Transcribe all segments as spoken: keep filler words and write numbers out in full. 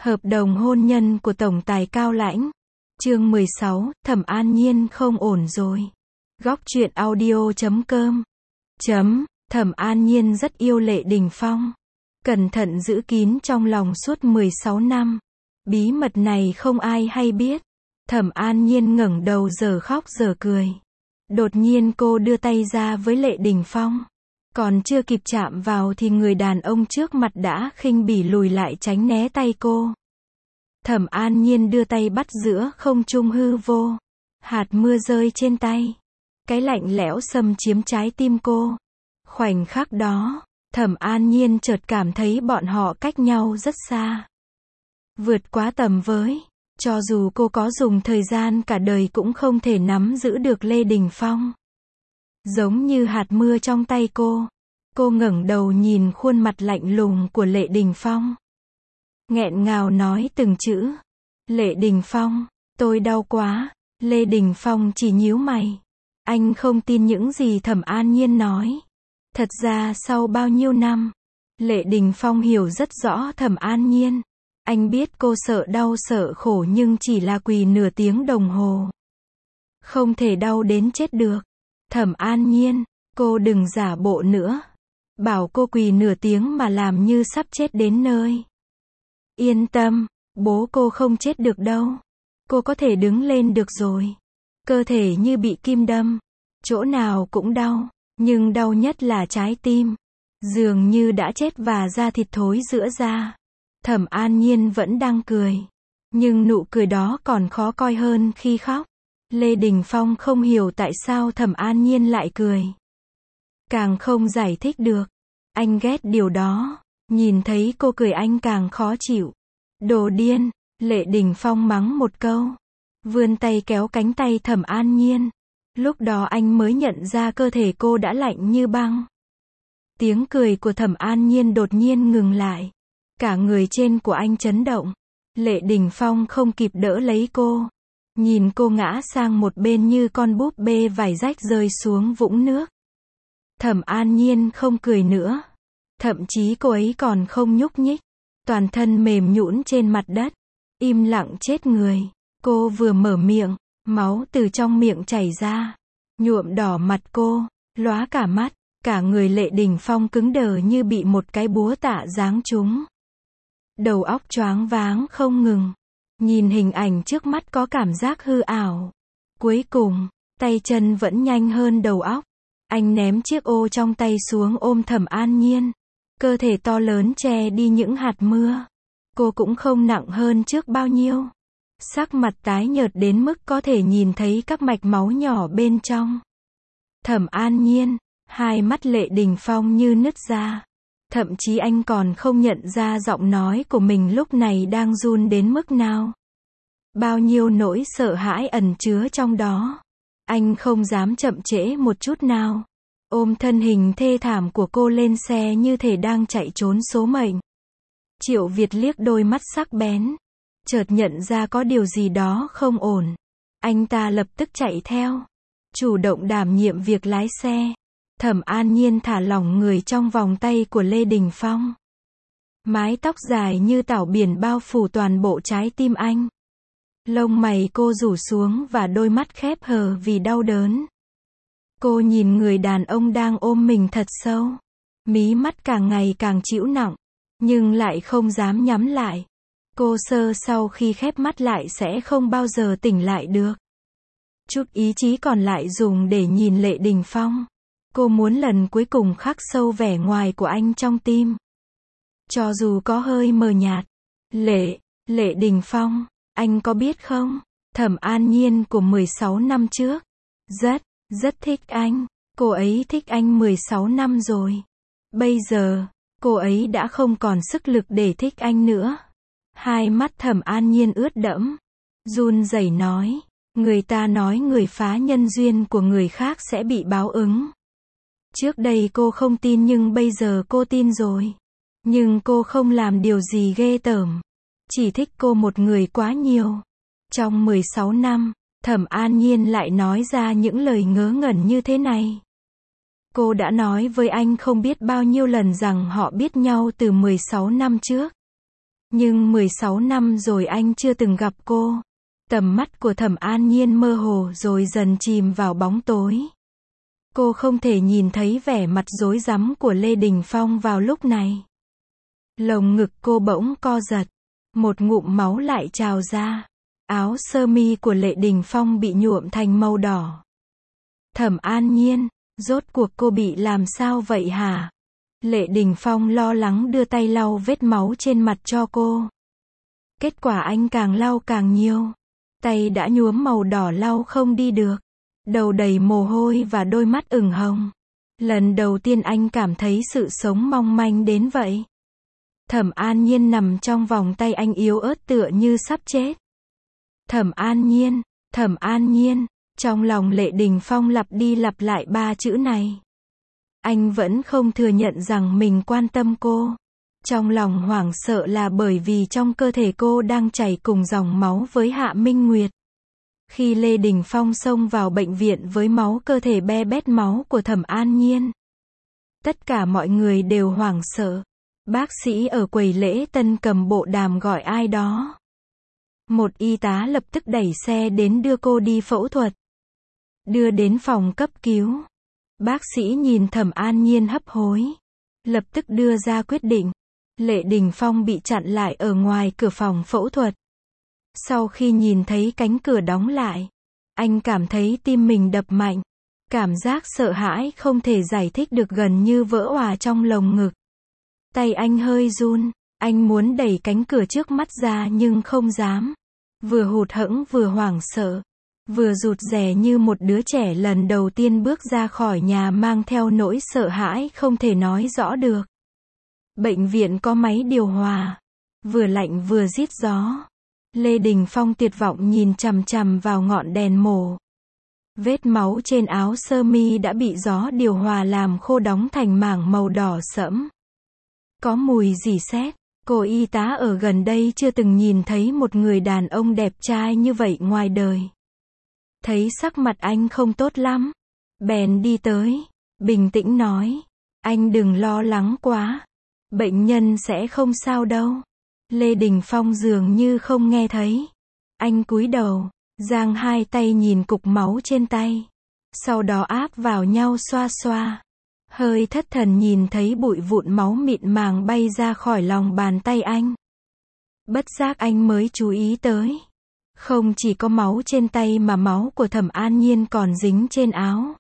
Hợp đồng hôn nhân của tổng tài Cao Lãnh. Chương mười sáu, Thẩm An Nhiên không ổn rồi. Góc truyện audio chấm com. Chấm, Thẩm An Nhiên rất yêu Lệ Đình Phong. Cẩn thận giữ kín trong lòng suốt mười sáu năm. Bí mật này không ai hay biết. Thẩm An Nhiên ngẩng đầu giờ khóc giờ cười. Đột nhiên cô đưa tay ra với Lệ Đình Phong. Còn chưa kịp chạm vào thì người đàn ông trước mặt đã khinh bỉ lùi lại tránh né tay cô. Thẩm An Nhiên đưa tay bắt giữa không trung hư vô. Hạt mưa rơi trên tay. Cái lạnh lẽo xâm chiếm trái tim cô. Khoảnh khắc đó, Thẩm An Nhiên chợt cảm thấy bọn họ cách nhau rất xa. Vượt quá tầm với. Cho dù cô có dùng thời gian cả đời cũng không thể nắm giữ được Lê Đình Phong. Giống như hạt mưa trong tay cô. Cô ngẩng đầu nhìn khuôn mặt lạnh lùng của Lệ Đình Phong. Nghẹn ngào nói từng chữ. Lệ Đình Phong, tôi đau quá. Lê Đình Phong chỉ nhíu mày. Anh không tin những gì Thẩm An Nhiên nói. Thật ra sau bao nhiêu năm, Lệ Đình Phong hiểu rất rõ Thẩm An Nhiên. Anh biết cô sợ đau sợ khổ nhưng chỉ là quỳ nửa tiếng đồng hồ. Không thể đau đến chết được. Thẩm An Nhiên, cô đừng giả bộ nữa. Bảo cô quỳ nửa tiếng mà làm như sắp chết đến nơi. Yên tâm, bố cô không chết được đâu. Cô có thể đứng lên được rồi. Cơ thể như bị kim đâm. Chỗ nào cũng đau, nhưng đau nhất là trái tim. Dường như đã chết và da thịt thối rữa ra. Thẩm An Nhiên vẫn đang cười. Nhưng nụ cười đó còn khó coi hơn khi khóc. Lê Đình Phong không hiểu tại sao Thẩm An Nhiên lại cười. Càng không giải thích được. Anh ghét điều đó. Nhìn thấy cô cười anh càng khó chịu. Đồ điên, Lệ Đình Phong mắng một câu. Vươn tay kéo cánh tay Thẩm An Nhiên. Lúc đó anh mới nhận ra cơ thể cô đã lạnh như băng. Tiếng cười của Thẩm An Nhiên đột nhiên ngừng lại. Cả người trên của anh chấn động. Lệ Đình Phong không kịp đỡ lấy cô. Nhìn cô ngã sang một bên như con búp bê vải rách rơi xuống vũng nước. Thẩm An Nhiên không cười nữa. Thậm chí cô ấy còn không nhúc nhích. Toàn thân mềm nhũn trên mặt đất. Im lặng chết người. Cô vừa mở miệng, máu từ trong miệng chảy ra. Nhuộm đỏ mặt cô, lóa cả mắt. Cả người Lệ Đình Phong cứng đờ như bị một cái búa tạ giáng trúng. Đầu óc choáng váng không ngừng. Nhìn hình ảnh trước mắt có cảm giác hư ảo. Cuối cùng, tay chân vẫn nhanh hơn đầu óc. Anh ném chiếc ô trong tay xuống ôm Thẩm An Nhiên. Cơ thể to lớn che đi những hạt mưa. Cô cũng không nặng hơn trước bao nhiêu. Sắc mặt tái nhợt đến mức có thể nhìn thấy các mạch máu nhỏ bên trong. Thẩm An Nhiên, hai mắt Lệ Đình Phong như nứt ra. Thậm chí anh còn không nhận ra giọng nói của mình lúc này đang run đến mức nào. Bao nhiêu nỗi sợ hãi ẩn chứa trong đó. Anh không dám chậm trễ một chút nào. Ôm thân hình thê thảm của cô lên xe như thể đang chạy trốn số mệnh. Triệu Việt liếc đôi mắt sắc bén. Chợt nhận ra có điều gì đó không ổn. Anh ta lập tức chạy theo. Chủ động đảm nhiệm việc lái xe. Thẩm An Nhiên thả lỏng người trong vòng tay của Lê Đình Phong. Mái tóc dài như tảo biển bao phủ toàn bộ trái tim anh. Lông mày cô rủ xuống và đôi mắt khép hờ vì đau đớn. Cô nhìn người đàn ông đang ôm mình thật sâu. Mí mắt càng ngày càng chịu nặng. Nhưng lại không dám nhắm lại. Cô sợ sau khi khép mắt lại sẽ không bao giờ tỉnh lại được. Chút ý chí còn lại dùng để nhìn Lệ Đình Phong. Cô muốn lần cuối cùng khắc sâu vẻ ngoài của anh trong tim. Cho dù có hơi mờ nhạt. Lệ, Lệ Đình Phong, anh có biết không? Thẩm An Nhiên của mười sáu năm trước. Rất, rất thích anh. Cô ấy thích anh mười sáu năm rồi. Bây giờ, cô ấy đã không còn sức lực để thích anh nữa. Hai mắt Thẩm An Nhiên ướt đẫm. Run rẩy nói. Người ta nói người phá nhân duyên của người khác sẽ bị báo ứng. Trước đây cô không tin nhưng bây giờ cô tin rồi. Nhưng cô không làm điều gì ghê tởm. Chỉ thích cô một người quá nhiều. Trong mười sáu năm, Thẩm An Nhiên lại nói ra những lời ngớ ngẩn như thế này. Cô đã nói với anh không biết bao nhiêu lần rằng họ biết nhau từ mười sáu năm trước. Nhưng mười sáu năm rồi anh chưa từng gặp cô. Tầm mắt của Thẩm An Nhiên mơ hồ rồi dần chìm vào bóng tối. Cô không thể nhìn thấy vẻ mặt rối rắm của Lê Đình Phong vào lúc này. Lồng ngực cô bỗng co giật. Một ngụm máu lại trào ra. Áo sơ mi của Lê Đình Phong bị nhuộm thành màu đỏ. Thẩm An Nhiên, rốt cuộc cô bị làm sao vậy hả? Lê Đình Phong lo lắng đưa tay lau vết máu trên mặt cho cô. Kết quả anh càng lau càng nhiều. Tay đã nhuốm màu đỏ lau không đi được. Đầu đầy mồ hôi và đôi mắt ửng hồng. Lần đầu tiên anh cảm thấy sự sống mong manh đến vậy. Thẩm An Nhiên nằm trong vòng tay anh yếu ớt tựa như sắp chết. Thẩm An Nhiên, Thẩm An Nhiên, trong lòng Lê Đình Phong lặp đi lặp lại ba chữ này. Anh vẫn không thừa nhận rằng mình quan tâm cô. Trong lòng hoảng sợ là bởi vì trong cơ thể cô đang chảy cùng dòng máu với Hạ Minh Nguyệt. Khi Lê Đình Phong xông vào bệnh viện với máu cơ thể be bét máu của Thẩm An Nhiên, tất cả mọi người đều hoảng sợ. Bác sĩ ở quầy lễ tân cầm bộ đàm gọi ai đó. Một y tá lập tức đẩy xe đến đưa cô đi phẫu thuật. Đưa đến phòng cấp cứu. Bác sĩ nhìn Thẩm An Nhiên hấp hối. Lập tức đưa ra quyết định. Lê Đình Phong bị chặn lại ở ngoài cửa phòng phẫu thuật. Sau khi nhìn thấy cánh cửa đóng lại, anh cảm thấy tim mình đập mạnh. Cảm giác sợ hãi không thể giải thích được gần như vỡ òa trong lồng ngực. Tay anh hơi run, anh muốn đẩy cánh cửa trước mắt ra nhưng không dám. Vừa hụt hẫng vừa hoảng sợ, vừa rụt rè như một đứa trẻ lần đầu tiên bước ra khỏi nhà mang theo nỗi sợ hãi không thể nói rõ được. Bệnh viện có máy điều hòa, vừa lạnh vừa rít gió. Lê Đình Phong tuyệt vọng nhìn chằm chằm vào ngọn đèn mổ. Vết máu trên áo sơ mi đã bị gió điều hòa làm khô đóng thành mảng màu đỏ sẫm. Có mùi rỉ sét. Cô y tá ở gần đây chưa từng nhìn thấy một người đàn ông đẹp trai như vậy ngoài đời. Thấy sắc mặt anh không tốt lắm, bèn đi tới, bình tĩnh nói, anh đừng lo lắng quá, bệnh nhân sẽ không sao đâu. Lê Đình Phong dường như không nghe thấy. Anh cúi đầu, giang hai tay nhìn cục máu trên tay, sau đó áp vào nhau xoa xoa. Hơi thất thần nhìn thấy bụi vụn máu mịn màng bay ra khỏi lòng bàn tay anh. Bất giác anh mới chú ý tới. Không chỉ có máu trên tay mà máu của Thẩm An Nhiên còn dính trên áo,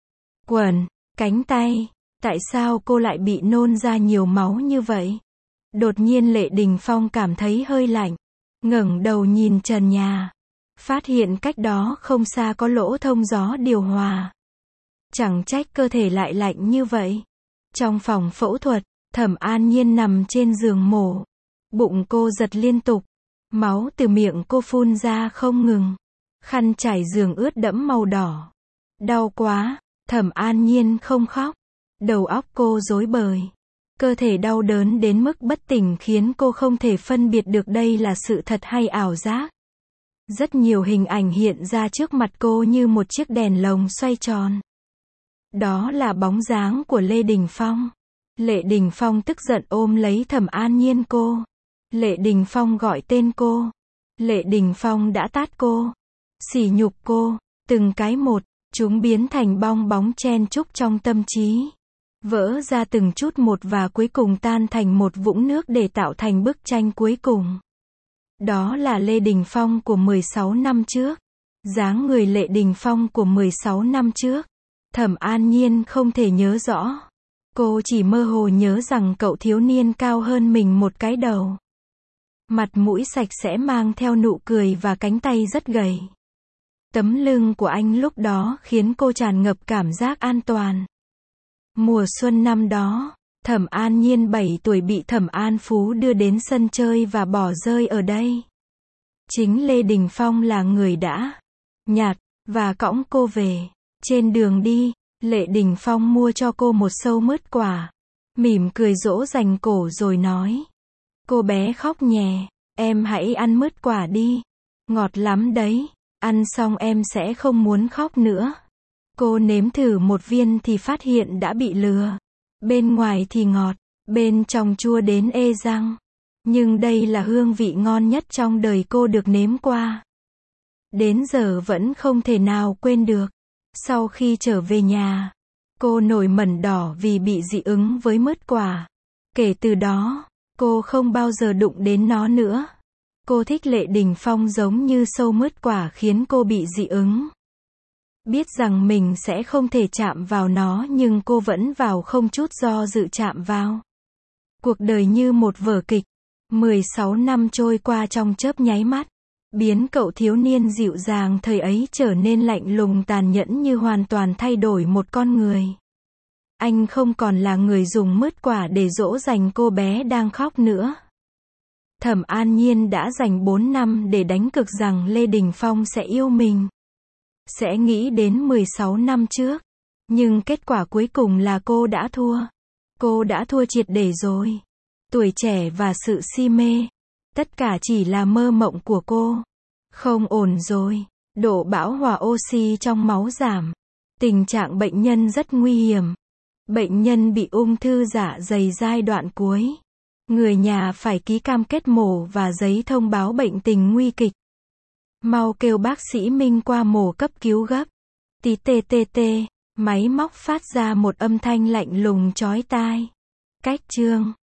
quần, cánh tay. Tại sao cô lại bị nôn ra nhiều máu như vậy? Đột nhiên Lê Đình Phong cảm thấy hơi lạnh. Ngẩng đầu nhìn trần nhà. Phát hiện cách đó không xa có lỗ thông gió điều hòa. Chẳng trách cơ thể lại lạnh như vậy. Trong phòng phẫu thuật, Thẩm An Nhiên nằm trên giường mổ. Bụng cô giật liên tục. Máu từ miệng cô phun ra không ngừng. Khăn trải giường ướt đẫm màu đỏ. Đau quá. Thẩm An Nhiên không khóc. Đầu óc cô rối bời. Cơ thể đau đớn đến mức bất tỉnh khiến cô không thể phân biệt được đây là sự thật hay ảo giác. Rất nhiều hình ảnh hiện ra trước mặt cô như một chiếc đèn lồng xoay tròn. Đó là bóng dáng của Lê Đình Phong. Lê Đình Phong tức giận ôm lấy Thẩm An Nhiên cô. Lê Đình Phong gọi tên cô. Lê Đình Phong đã tát cô. Sỉ nhục cô. Từng cái một, chúng biến thành bong bóng chen chúc trong tâm trí. Vỡ ra từng chút một và cuối cùng tan thành một vũng nước để tạo thành bức tranh cuối cùng. Đó là Lê Đình Phong của mười sáu năm trước. Dáng người Lê Đình Phong của mười sáu năm trước. Thẩm An Nhiên không thể nhớ rõ. Cô chỉ mơ hồ nhớ rằng cậu thiếu niên cao hơn mình một cái đầu. Mặt mũi sạch sẽ mang theo nụ cười và cánh tay rất gầy. Tấm lưng của anh lúc đó khiến cô tràn ngập cảm giác an toàn. Mùa xuân năm đó, Thẩm An Nhiên bảy tuổi bị Thẩm An Phú đưa đến sân chơi và bỏ rơi ở đây. Chính Lê Đình Phong là người đã nhặt và cõng cô về. Trên đường đi, Lê Đình Phong mua cho cô một xâu mứt quả. Mỉm cười dỗ dành cổ rồi nói. Cô bé khóc nhè, em hãy ăn mứt quả đi. Ngọt lắm đấy, ăn xong em sẽ không muốn khóc nữa. Cô nếm thử một viên thì phát hiện đã bị lừa. Bên ngoài thì ngọt, bên trong chua đến ê răng. Nhưng đây là hương vị ngon nhất trong đời cô được nếm qua. Đến giờ vẫn không thể nào quên được. Sau khi trở về nhà, cô nổi mẩn đỏ vì bị dị ứng với mứt quả. Kể từ đó, cô không bao giờ đụng đến nó nữa. Cô thích Lệ Đình Phong giống như sâu mứt quả khiến cô bị dị ứng. Biết rằng mình sẽ không thể chạm vào nó nhưng cô vẫn vào không chút do dự chạm vào. Cuộc đời như một vở kịch. mười sáu năm trôi qua trong chớp nháy mắt. Biến cậu thiếu niên dịu dàng thời ấy trở nên lạnh lùng tàn nhẫn như hoàn toàn thay đổi một con người. Anh không còn là người dùng mứt quả để dỗ dành cô bé đang khóc nữa. Thẩm An Nhiên đã dành bốn năm để đánh cược rằng Lê Đình Phong sẽ yêu mình. Sẽ nghĩ đến mười sáu năm trước. Nhưng kết quả cuối cùng là cô đã thua. Cô đã thua triệt để rồi. Tuổi trẻ và sự si mê. Tất cả chỉ là mơ mộng của cô. Không ổn rồi. Độ bão hòa oxy trong máu giảm. Tình trạng bệnh nhân rất nguy hiểm. Bệnh nhân bị ung thư dạ dày giai đoạn cuối. Người nhà phải ký cam kết mổ và giấy thông báo bệnh tình nguy kịch. Mau kêu bác sĩ Minh qua mổ cấp cứu gấp. Tí tê tê tê, máy móc phát ra một âm thanh lạnh lùng chói tai. Cách chương